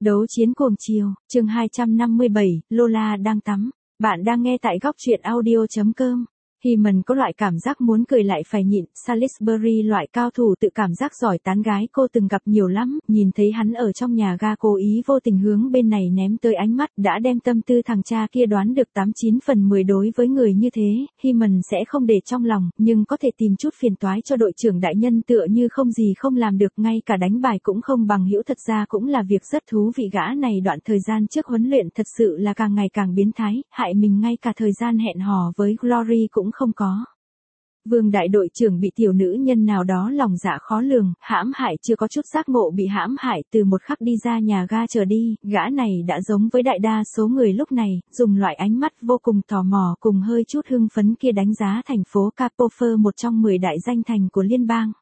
Đấu chiến cuồng chiều, chương 257, Lola đang tắm. Bạn đang nghe tại góc truyện audio.com. Hyman có loại cảm giác muốn cười lại phải nhịn. Salisbury, loại cao thủ tự cảm giác giỏi tán gái cô từng gặp nhiều lắm, nhìn thấy hắn ở trong nhà ga cố ý vô tình hướng bên này ném tới ánh mắt, đã đem tâm tư thằng cha kia đoán được 89 phần 10. Đối với người như thế, Hyman sẽ không để trong lòng, nhưng có thể tìm chút phiền toái cho đội trưởng đại nhân tựa như không gì không làm được, ngay cả đánh bài cũng không bằng hữu. Thật ra cũng là việc rất thú vị, gã này đoạn thời gian trước huấn luyện thật sự là càng ngày càng biến thái, hại mình ngay cả thời gian hẹn hò với Glory cũng không có. Vương đại đội trưởng bị tiểu nữ nhân nào đó lòng dạ khó lường, hãm hại, chưa có chút giác ngộ bị hãm hại, từ một khắc đi ra nhà ga trở đi, gã này đã giống với đại đa số người lúc này, dùng loại ánh mắt vô cùng tò mò cùng hơi chút hưng phấn kia đánh giá thành phố Capofer, một trong 10 đại danh thành của liên bang.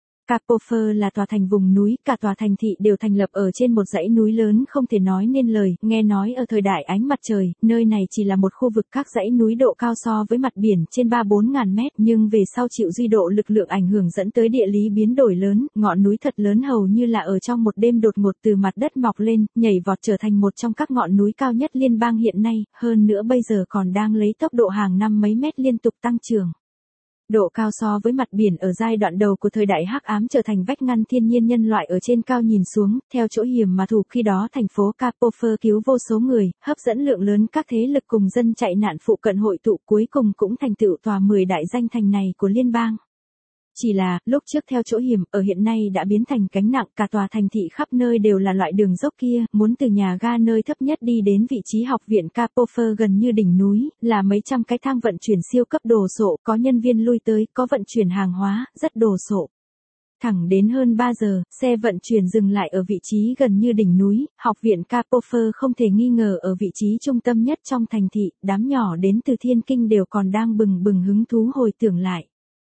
Capofer là tòa thành vùng núi, cả tòa thành thị đều thành lập ở trên một dãy núi lớn không thể nói nên lời, nghe nói ở thời đại ánh mặt trời, nơi này chỉ là một khu vực các dãy núi độ cao so với mặt biển trên 3-4 ngàn mét, nhưng về sau chịu duy độ lực lượng ảnh hưởng dẫn tới địa lý biến đổi lớn, ngọn núi thật lớn hầu như là ở trong một đêm đột ngột từ mặt đất mọc lên, nhảy vọt trở thành một trong các ngọn núi cao nhất liên bang hiện nay, hơn nữa bây giờ còn đang lấy tốc độ hàng năm mấy mét liên tục tăng trưởng. Độ cao so với mặt biển ở giai đoạn đầu của thời đại hắc ám trở thành vách ngăn thiên nhiên, nhân loại ở trên cao nhìn xuống, theo chỗ hiểm mà thủ. Khi đó thành phố Capofer cứu vô số người, hấp dẫn lượng lớn các thế lực cùng dân chạy nạn phụ cận hội tụ, cuối cùng cũng thành tựu tòa 10 đại danh thành này của liên bang. Chỉ là, lúc trước theo chỗ hiểm, ở hiện nay đã biến thành gánh nặng, cả tòa thành thị khắp nơi đều là loại đường dốc kia, muốn từ nhà ga nơi thấp nhất đi đến vị trí học viện Capofer gần như đỉnh núi, là mấy trăm cái thang vận chuyển siêu cấp đồ sộ, có nhân viên lui tới, có vận chuyển hàng hóa, rất đồ sộ. Thẳng đến hơn 3 giờ, xe vận chuyển dừng lại ở vị trí gần như đỉnh núi, học viện Capofer không thể nghi ngờ ở vị trí trung tâm nhất trong thành thị, đám nhỏ đến từ Thiên Kinh đều còn đang bừng bừng hứng thú hồi tưởng lại.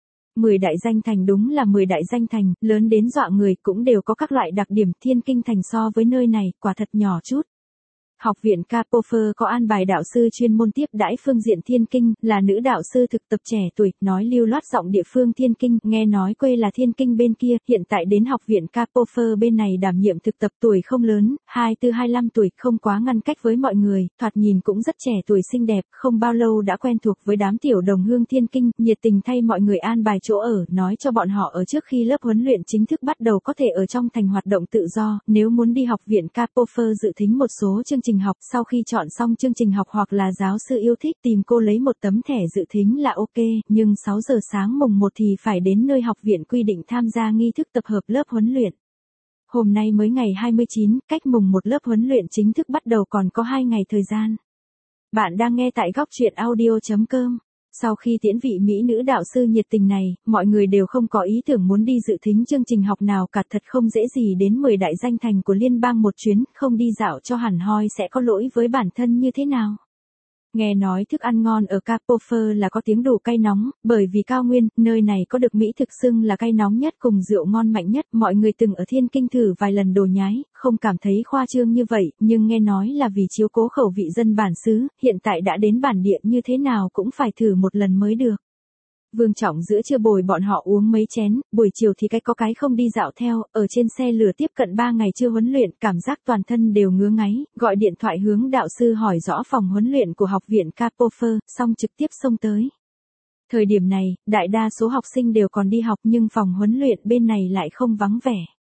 10 đại danh thành đúng là 10 đại danh thành, lớn đến dọa người, cũng đều có các loại đặc điểm. Thiên Kinh thành so với nơi này, quả thật nhỏ chút. Học viện Capofer có an bài đạo sư chuyên môn tiếp đãi phương diện Thiên Kinh, là nữ đạo sư thực tập trẻ tuổi, nói lưu loát giọng địa phương Thiên Kinh, nghe nói quê là Thiên Kinh bên kia, hiện tại đến học viện Capofer bên này đảm nhiệm thực tập, tuổi không lớn, 24-25 tuổi, không quá ngăn cách với mọi người, thoạt nhìn cũng rất trẻ tuổi xinh đẹp, không bao lâu đã quen thuộc với đám tiểu đồng hương Thiên Kinh, nhiệt tình thay mọi người an bài chỗ ở, nói cho bọn họ ở trước khi lớp huấn luyện chính thức bắt đầu có thể ở trong thành hoạt động tự do, nếu muốn đi học viện Capofer dự thính một số chương trình học, sau khi chọn xong chương trình học hoặc là giáo sư yêu thích tìm cô lấy một tấm thẻ dự thính là ok, nhưng 6 giờ sáng mùng 1 thì phải đến nơi học viện quy định tham gia nghi thức tập hợp lớp huấn luyện. Hôm nay mới ngày 29, cách mùng 1 lớp huấn luyện chính thức bắt đầu còn có 2 ngày thời gian. Bạn đang nghe tại góc truyện audio.com. Sau khi tiễn vị mỹ nữ đạo sư nhiệt tình này, mọi người đều không có ý tưởng muốn đi dự thính chương trình học nào cả, thật không dễ gì đến 10 đại danh thành của liên bang một chuyến, không đi dạo cho hẳn hoi sẽ có lỗi với bản thân như thế nào. Nghe nói thức ăn ngon ở Capofer là có tiếng đủ cay nóng, bởi vì cao nguyên, nơi này có được mỹ thực xưng là cay nóng nhất cùng rượu ngon mạnh nhất, mọi người từng ở Thiên Kinh thử vài lần đồ nhái, không cảm thấy khoa trương như vậy, nhưng nghe nói là vì chiếu cố khẩu vị dân bản xứ, hiện tại đã đến bản địa như thế nào cũng phải thử một lần mới được. Vương Trọng giữa trưa bồi bọn họ uống mấy chén, buổi chiều thì cái có cái không đi dạo theo, ở trên xe lửa tiếp cận 3 ngày chưa huấn luyện, cảm giác toàn thân đều ngứa ngáy, gọi điện thoại hướng đạo sư hỏi rõ phòng huấn luyện của học viện Capofer, xong trực tiếp xông tới. Thời điểm này, đại đa số học sinh đều còn đi học nhưng phòng huấn luyện bên này lại không vắng vẻ.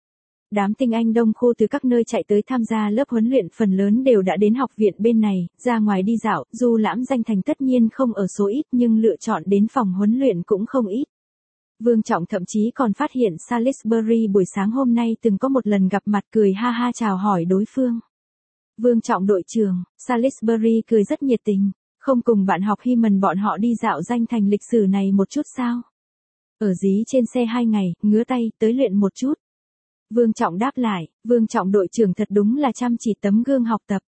Đám tinh anh đông khu từ các nơi chạy tới tham gia lớp huấn luyện phần lớn đều đã đến học viện bên này, ra ngoài đi dạo, du lãm danh thành tất nhiên không ở số ít nhưng lựa chọn đến phòng huấn luyện cũng không ít. Vương Trọng thậm chí còn phát hiện Salisbury buổi sáng hôm nay từng có một lần gặp mặt, cười ha ha chào hỏi đối phương. Vương Trọng đội trưởng, Salisbury cười rất nhiệt tình, không cùng bạn học Hyman bọn họ đi dạo danh thành lịch sử này một chút sao? Ở dí trên xe 2 ngày, ngứa tay, tới luyện một chút. Vương Trọng đáp lại, Vương Trọng đội trưởng thật đúng là chăm chỉ tấm gương học tập.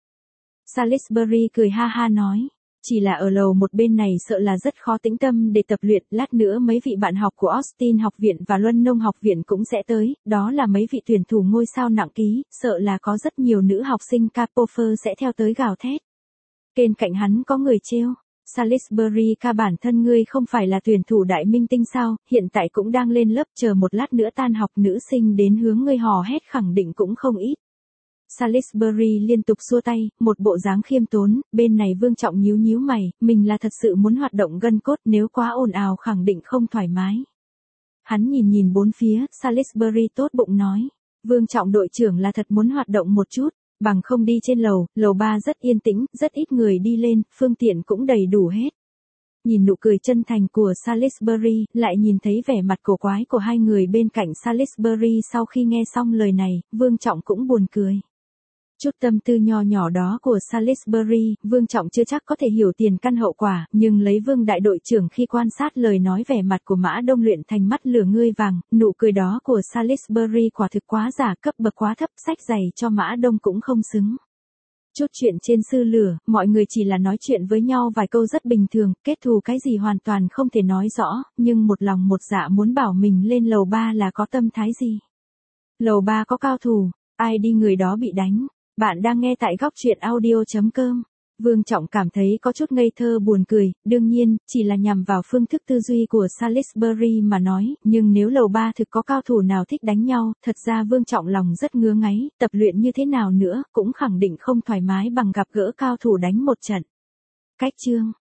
Salisbury cười ha ha nói, chỉ là ở lầu một bên này sợ là rất khó tĩnh tâm để tập luyện, lát nữa mấy vị bạn học của Austin học viện và London học viện cũng sẽ tới, đó là mấy vị tuyển thủ ngôi sao nặng ký, sợ là có rất nhiều nữ học sinh Capofer sẽ theo tới gào thét. Bên cạnh hắn có người trêu. Salisbury ca, bản thân ngươi không phải là tuyển thủ đại minh tinh sao, hiện tại cũng đang lên lớp, chờ một lát nữa tan học nữ sinh đến hướng ngươi hò hét khẳng định cũng không ít. Salisbury liên tục xua tay, một bộ dáng khiêm tốn, bên này Vương Trọng nhíu nhíu mày, mình là thật sự muốn hoạt động gân cốt, nếu quá ồn ào khẳng định không thoải mái. Hắn nhìn nhìn bốn phía, Salisbury tốt bụng nói. Vương Trọng đội trưởng là thật muốn hoạt động một chút, bằng không đi trên lầu, lầu 3 rất yên tĩnh, rất ít người đi lên, phương tiện cũng đầy đủ hết. Nhìn nụ cười chân thành của Salisbury, lại nhìn thấy vẻ mặt cổ quái của hai người bên cạnh Salisbury sau khi nghe xong lời này, Vương Trọng cũng buồn cười. Chút tâm tư nho nhỏ đó của Salisbury, Vương Trọng chưa chắc có thể hiểu tiền căn hậu quả, nhưng lấy Vương đại đội trưởng khi quan sát lời nói vẻ mặt của Mã Đông luyện thành mắt lửa ngươi vàng, nụ cười đó của Salisbury quả thực quá giả, cấp bậc quá thấp, sách giày cho Mã Đông cũng không xứng. Chút chuyện trên sư lửa, mọi người chỉ là nói chuyện với nhau vài câu rất bình thường, kết thù cái gì hoàn toàn không thể nói rõ, nhưng một lòng một dạ muốn bảo mình lên lầu 3 là có tâm thái gì. Lầu 3 có cao thủ, ai đi người đó bị đánh. Bạn đang nghe tại góc truyện audio.com. Vương Trọng cảm thấy có chút ngây thơ buồn cười, đương nhiên, chỉ là nhằm vào phương thức tư duy của Salisbury mà nói, nhưng nếu lầu 3 thực có cao thủ nào thích đánh nhau, thật ra Vương Trọng lòng rất ngứa ngáy, tập luyện như thế nào nữa, cũng khẳng định không thoải mái bằng gặp gỡ cao thủ đánh một trận. Cách chương